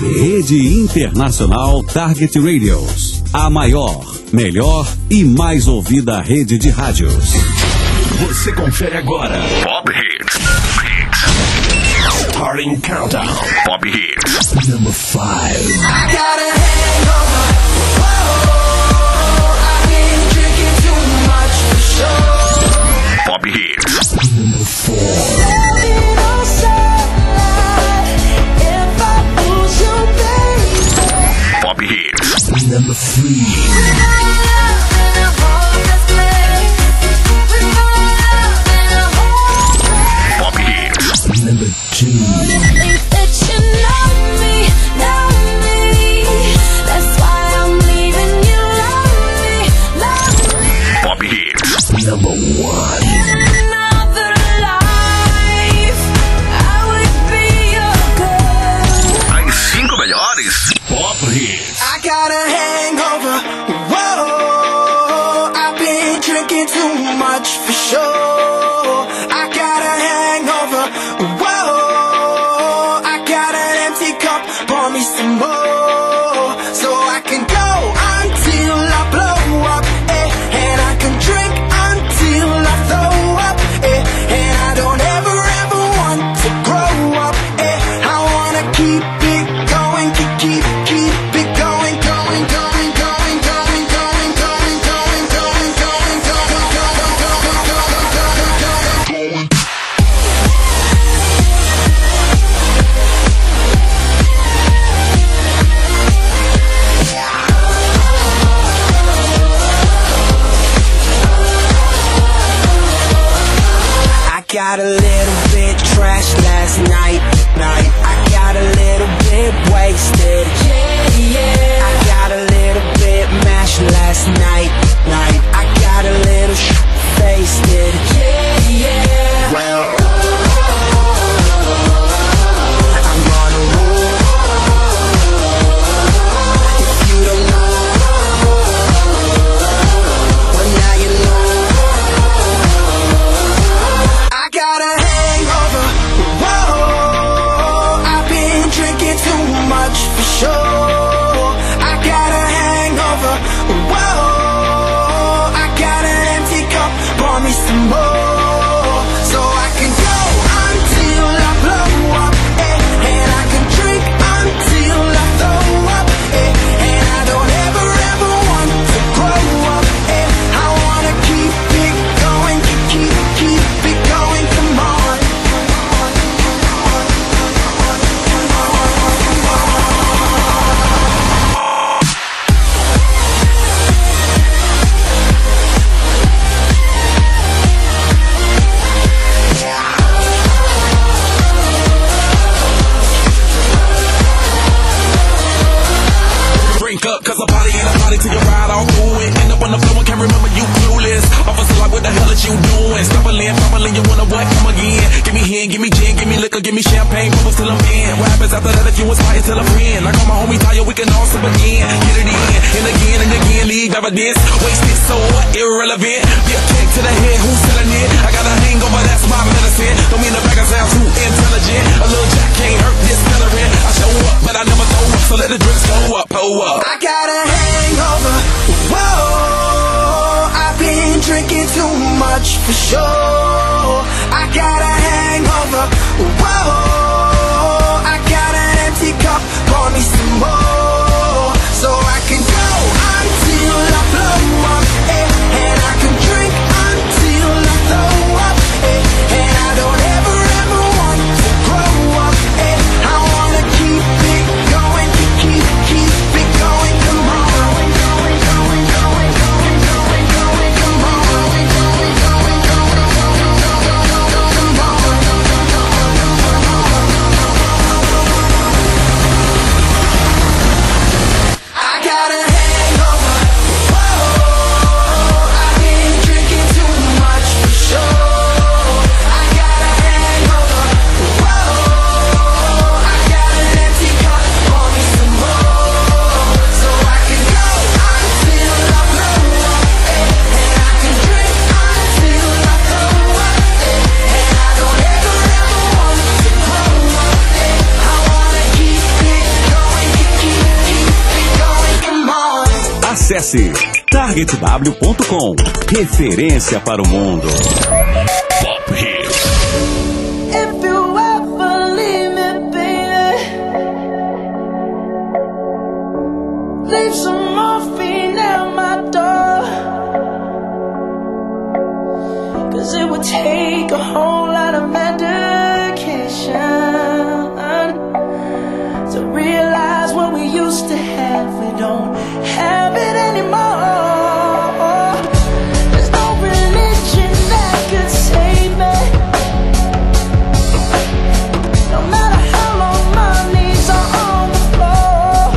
Rede Internacional Target Radios. A maior, melhor e mais ouvida rede de rádios. Você confere agora Pop Hits. Starting Countdown. Pop Hits. Number 5. I got a hangover. Whoa, I've been drinking too much for sure. Pop Hits. Number 4. Pop Hits. Number 3. Pop Hits. Number 2. Pop Hits. Number 1. Pop Hits. I got a hangover. Whoa, I've been drinking too much for sure. I got a hangover. Whoa, I got an empty cup. Pour me some more, so I can go until I blow up. And I can drink until I throw up. And I don't ever want to grow up. I wanna keep it going, keep it going, going, going, going, going, going, going, going, going, going, going, going. I got a little bit trashed last night. I got a little bit wasted. I got a little bit mashed last night. I got a little wasted. Well, I'm gonna roll. If you don't know, well now you know. I got a hangover. Whoa, I've been drinking too much for sure. I got a hangover. Whoa, I got an empty cup. Pour me some more, so I can go until I blow up. And I can drink until I throw up. And I don't ever want to grow up. I wanna keep it going, keep it going. Come on. Drink up, cause a party ain't a party till you ride all through it. End up on the floor and can't remember you clueless. Officer like, what the hell is you doing? Stumbling, you wanna what? Come again. Give me hen, give me gin, give me liquor, give me champagne, bubbles till I'm in. What happens after that if you was fighting till I'm in? Like all my homies tired, we can all sip again. Get it in, and again, leave evidence. Wasted, so what? Irrelevant. Be a kick to the head, who's selling it? I got a hangover, that's my medicine. Don't mean the back I sound too intelligent. A little jack can't hurt this veteran. I show up, but I never throw up, so let the drinks go up, pull up. I got a hangover. Whoa, I've been drinking too much for sure. I got a hangover. Whoa, I got an empty cup. Pour me some more, so I can go until I blow up. And I can drink until I throw up. And I don't ever want to grow up. I wanna keep it going, keep it going. Come on. Come on. Acesse targetw.com. Referência para o mundo. Pop Hits. If you ever leave me, baby, leave some morphine at my door. 'Cause it would take a whole lot of medication to realize what we used to have. We don't have it anymore. There's no religion that could save me. No matter how long my knees are on the floor.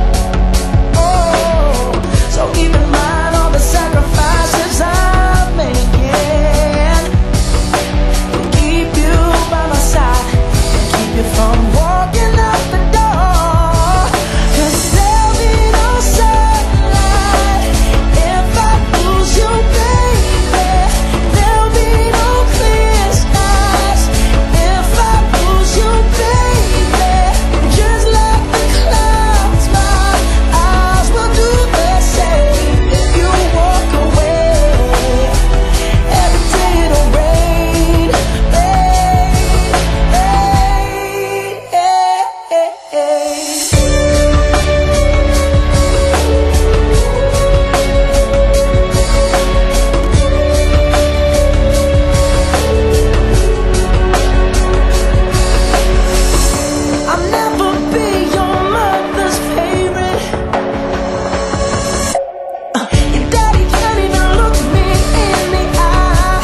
Oh, so keep in mind all the sacrifices I'm making to keep you by my side and keep you from walking out the door. 'Cause there'll be no sunlight if I lose you, baby. There'll be no clear skies if I lose you, baby. Just like the clouds, my eyes will do the same. If you walk away, every day it'll rain, rain, rain. I'll never be your mother's favorite. Your daddy can't even look me in the eye.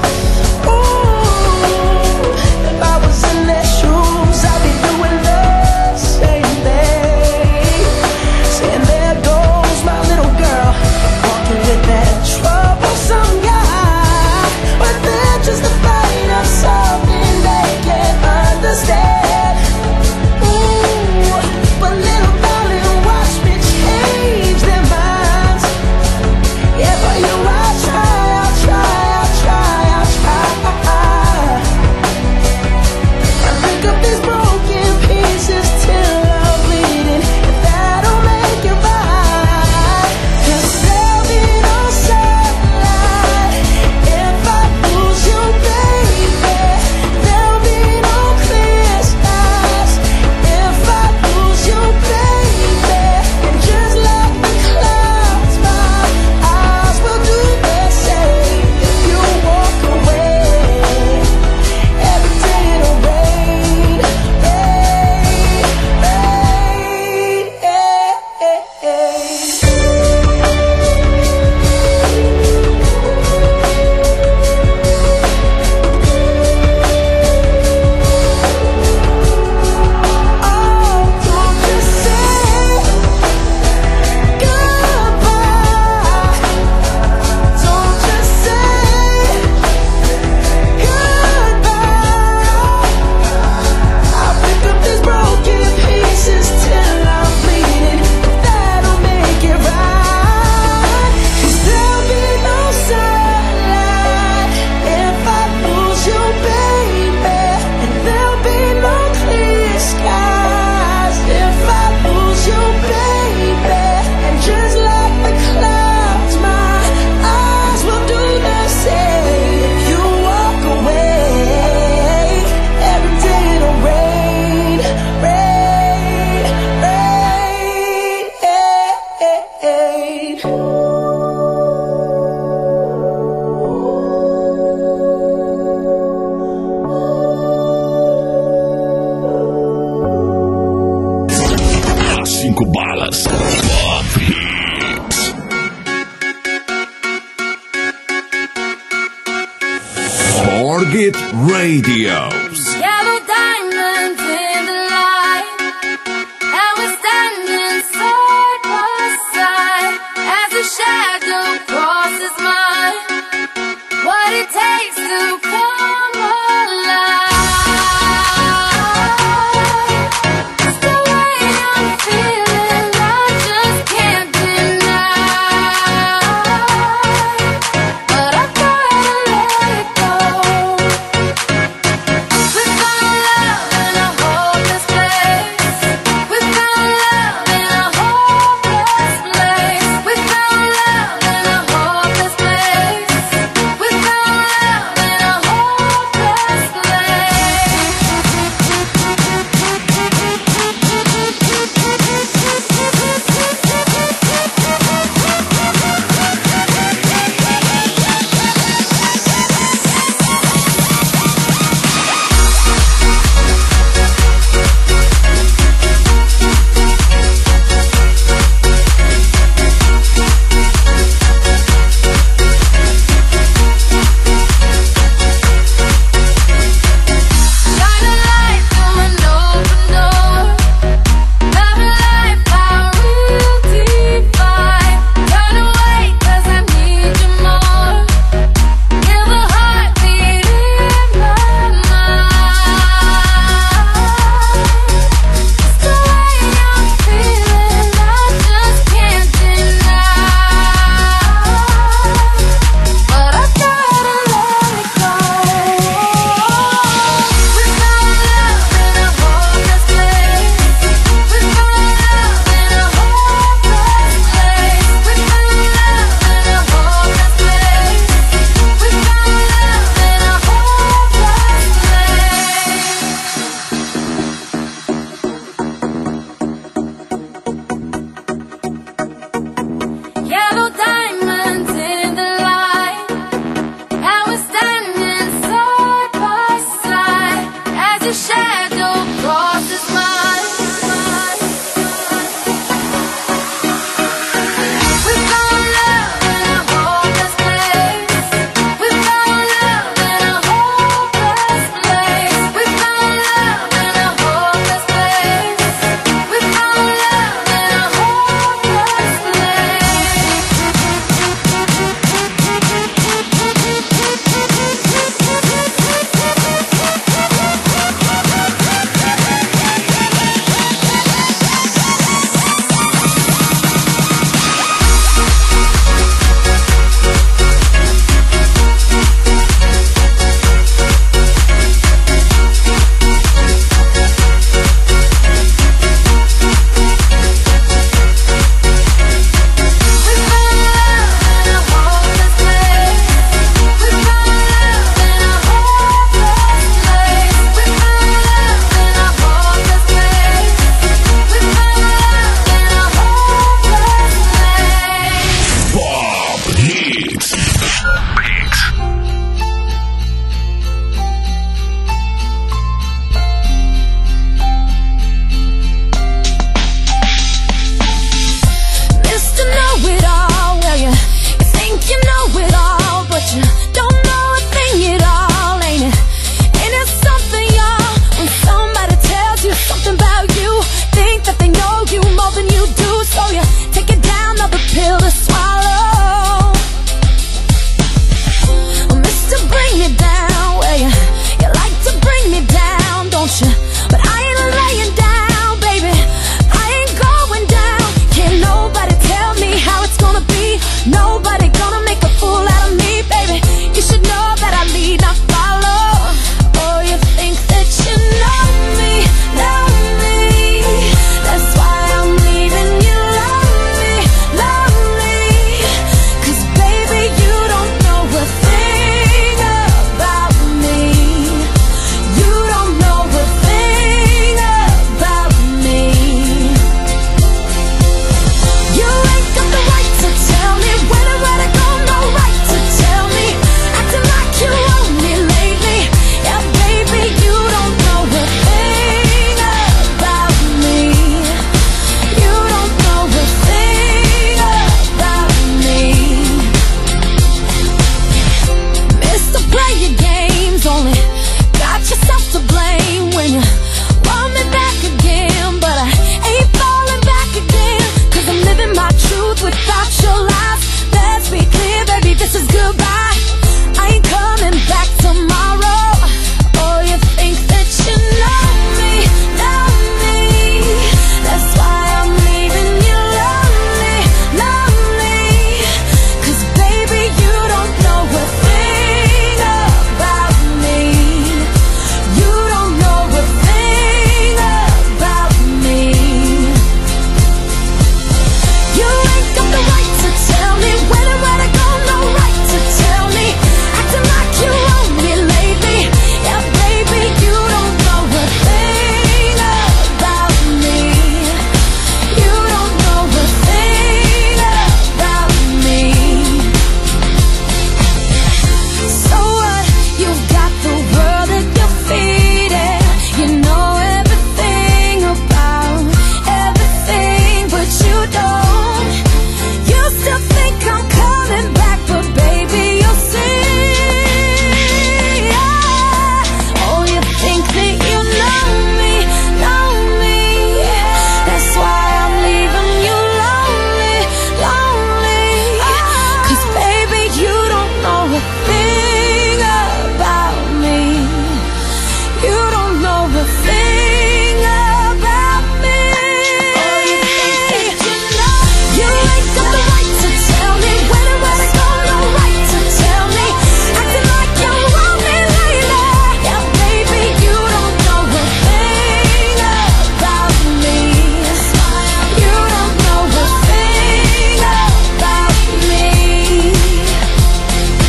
Ooh, if I was in their shoes, I'd be doing the same thing. Saying there goes my little girl, walking with that troublesome guy. But they're just afraid of something they can't understand. Ooh, but little darling, watch me change their minds. Yeah, for you I'll try, I'll try, I'll try, I'll try. I pick up these broken pieces till I'm bleeding. If that'll make it right. 'Cause there'll be no sunlight if I lose you, baby. There'll be no clear skies if I lose you, baby. And just like the clouds, my eyes will do the same. If you walk away, every day it'll rain, rain, Oh, don't just say goodbye. Don't just say goodbye. I'll pick up these broken pieces till I'm bleeding. If that'll make it right. 'Cause there'll be no sunlight if I lose you, baby. And there'll be no clear skies if I lose you, baby. And just like the clouds, my eyes will do the same. If you walk away, every day it'll rain, rain, rain. As 5 balas. Pop Hits. Target Radio. Yellow diamonds in the light, and we're standing side by side as the shadow crosses mine. What it takes to come alive. It's the way I'm feeling, I just can't deny. But I gotta let it go. We're gonna as your shadow crosses mine. We found love in a hopeless place. We found love in a hopeless place. We found love in a hopeless place. We found love in a hopeless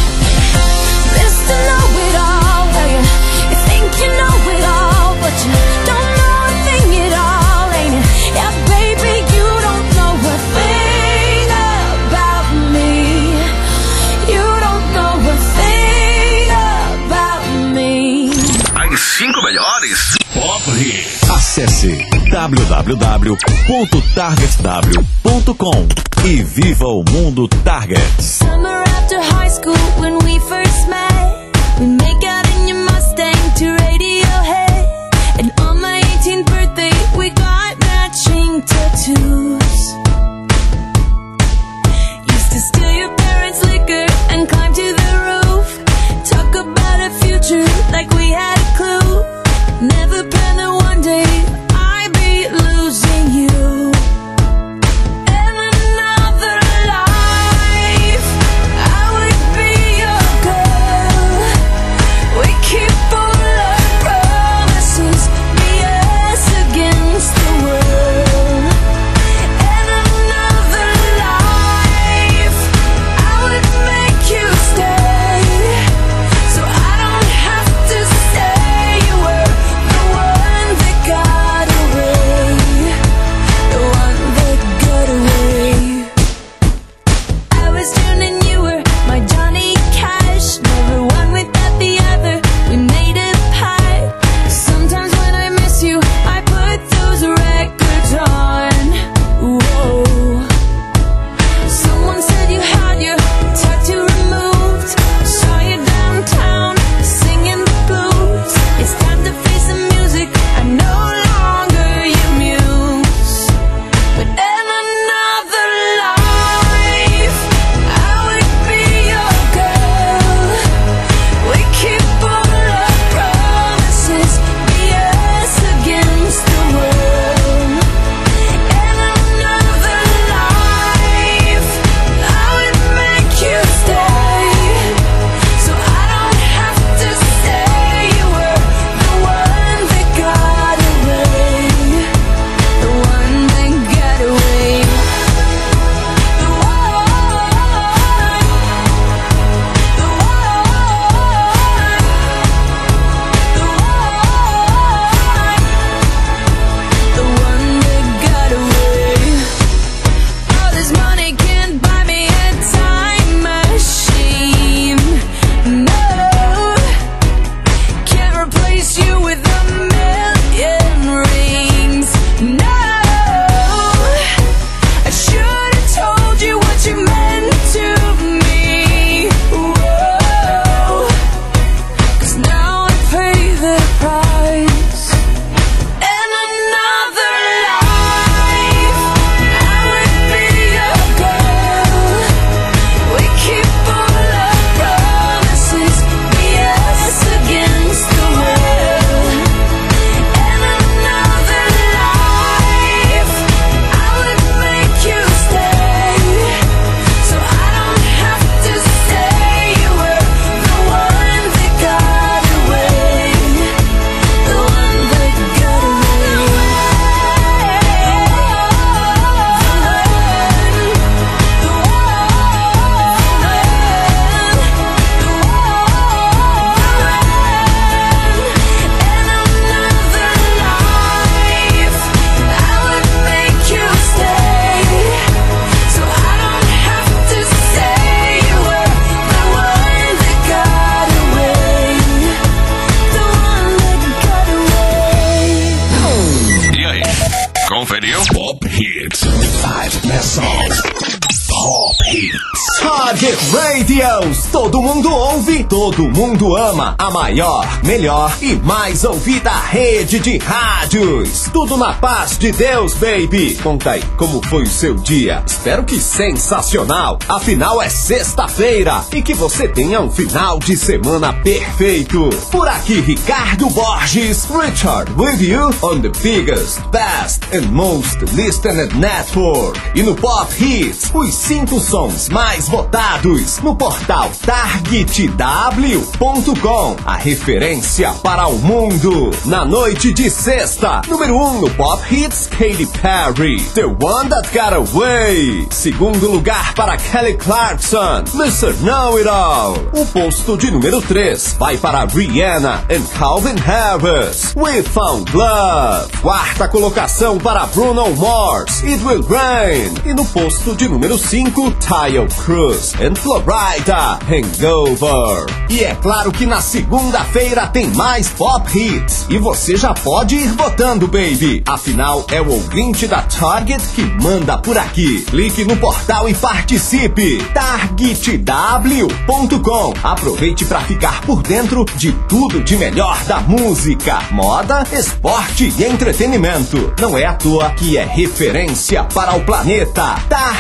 But you mais. Pop Hits. Acesse www.targetw.com e viva o mundo Target. Summer after high school when we first met, we make out in your Mustang to Radiohead. And on my 18th birthday we got matching tattoos. Used to steal your parents' liquor and climb to the roof. Talk about a future like we had a clue. Never planned that one day I'd be losing you. In another life I would be your girl. We keep all our promises, be us against the world. In another life I would make you stay, so I don't have to say you were the one that got away, the one that got away. I was June and you were my Johnny Cash, never one without the other, we made a pact. Sometimes when I miss you I put those records on. Whoa. Someone said you had your tattoo removed. Saw you downtown singing the blues. It's time to face the music, I'm no longer your muse. But in another life I would be your girl. We keep all our promises, be us against the world. In another life I would make you stay, so I don't have to say you were the one that got away, the one that got away. The one that got away. All this money can't buy me a time machine. No, can't replace you with a million rings. No, I should have told you what you meant to me. Whoa, 'cause now I pay the price. In another life I would be your girl. We keep all our promises, be us against the world. In another life I would make you stay, so I don't have to say you were the one that got away, the one that got away. E aí, conferiu? Pop Hits. 5 best songs. Pop Hits. Target Radios, todo mundo ouve, todo mundo ama. A maior, melhor e mais ouvida rede de rádios. Tudo na paz de Deus, baby. Conta aí, como foi o seu dia? Espero que sensacional. Afinal é sexta-feira e que você tenha um final de semana perfeito. Por aqui, Ricardo Borges, Richard with you on the biggest, best and most listened network. E no Pop Hits, os 5 sons mais votados no portal TargetW.com, a referência para o mundo. Na noite de sexta, número 1 no Pop Hits, Katy Perry, The One That Got Away. Segundo lugar para Kelly Clarkson, Mr. Know It All. O posto de número 3 vai para Rihanna and Calvin Harris, We Found Love. Quarta colocação para Bruno Mars, It Will Rain. E no posto de número 5, Tayo Cruz and Florida, baita hangover. E é claro que na segunda-feira tem mais Pop Hits. E você já pode ir votando, baby. Afinal, é o ouvinte da Target que manda por aqui. Clique no portal e participe. targetw.com. Aproveite para ficar por dentro de tudo de melhor da música, moda, esporte e entretenimento. Não é à toa que é referência para o planeta.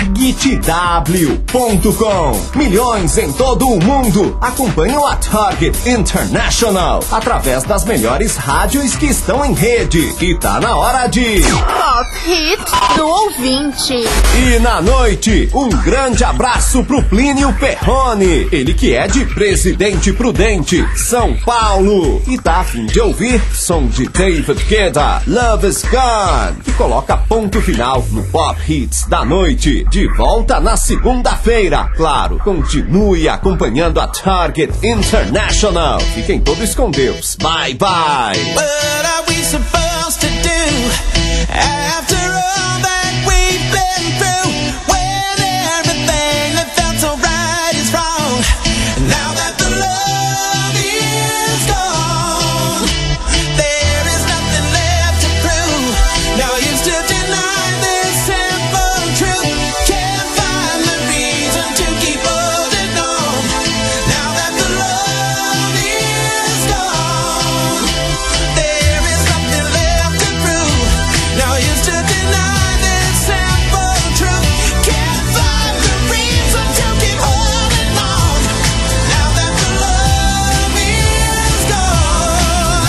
targetw.com. Milhões em todo o mundo acompanham a Target International através das melhores rádios que estão em rede. E tá na hora de Pop Hit do ouvinte. E na noite, um grande abraço pro Plínio Perrone. Ele que é de Presidente Prudente, São Paulo. E tá a fim de ouvir som de David Guetta, Love Is Gone, que coloca ponto final no Pop Hits da noite. De volta na segunda-feira. Claro, continue acompanhando a Target International. Fiquem todos com Deus. Bye, bye. What are we supposed to do after all that we've been through? When everything that felt so right is wrong. Now that the love is gone, there is nothing left to prove. Now you still deny this simple truth. Can't find the reason to keep holding on. Now that the love is gone, there is nothing left to prove. Now you still deny this simple truth. Can't find the reason to keep holding on. Now that the love is gone,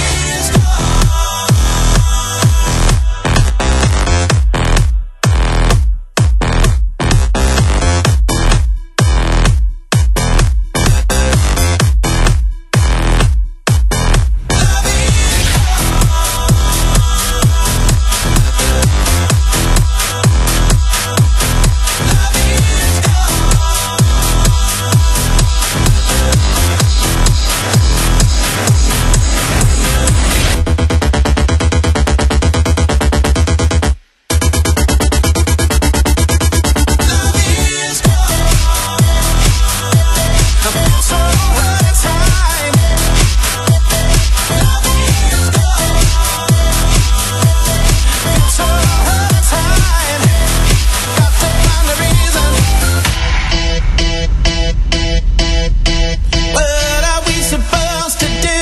what are we supposed to do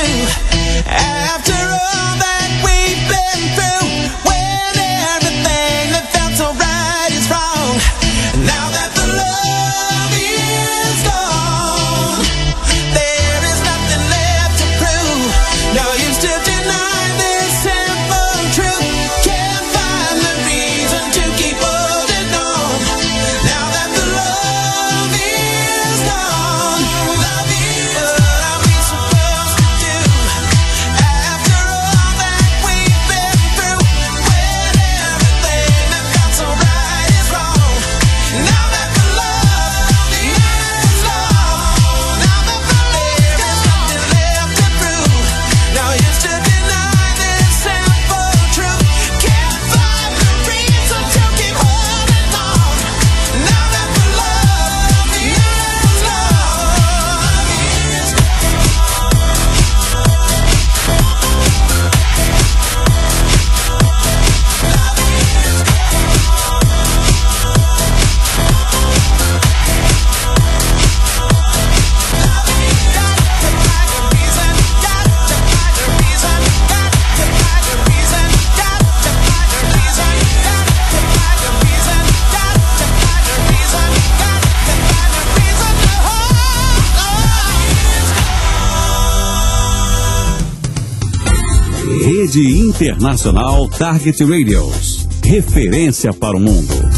after all that we've been through? When everything that felt so right is wrong. Now that the love is gone, there is nothing left to prove. Now you still deny this simple truth. Can't find the reason to keep holding on. Now that the love is gone, love is what are we supposed to do after all that we've been through? When everything that felt so right is wrong. Now that the love is gone, now that the there is nothing left to prove. Now you still deny this simple truth. Can't find the reason to keep holding on. Now that the love is Rede Internacional Target Radios. Referência para o mundo.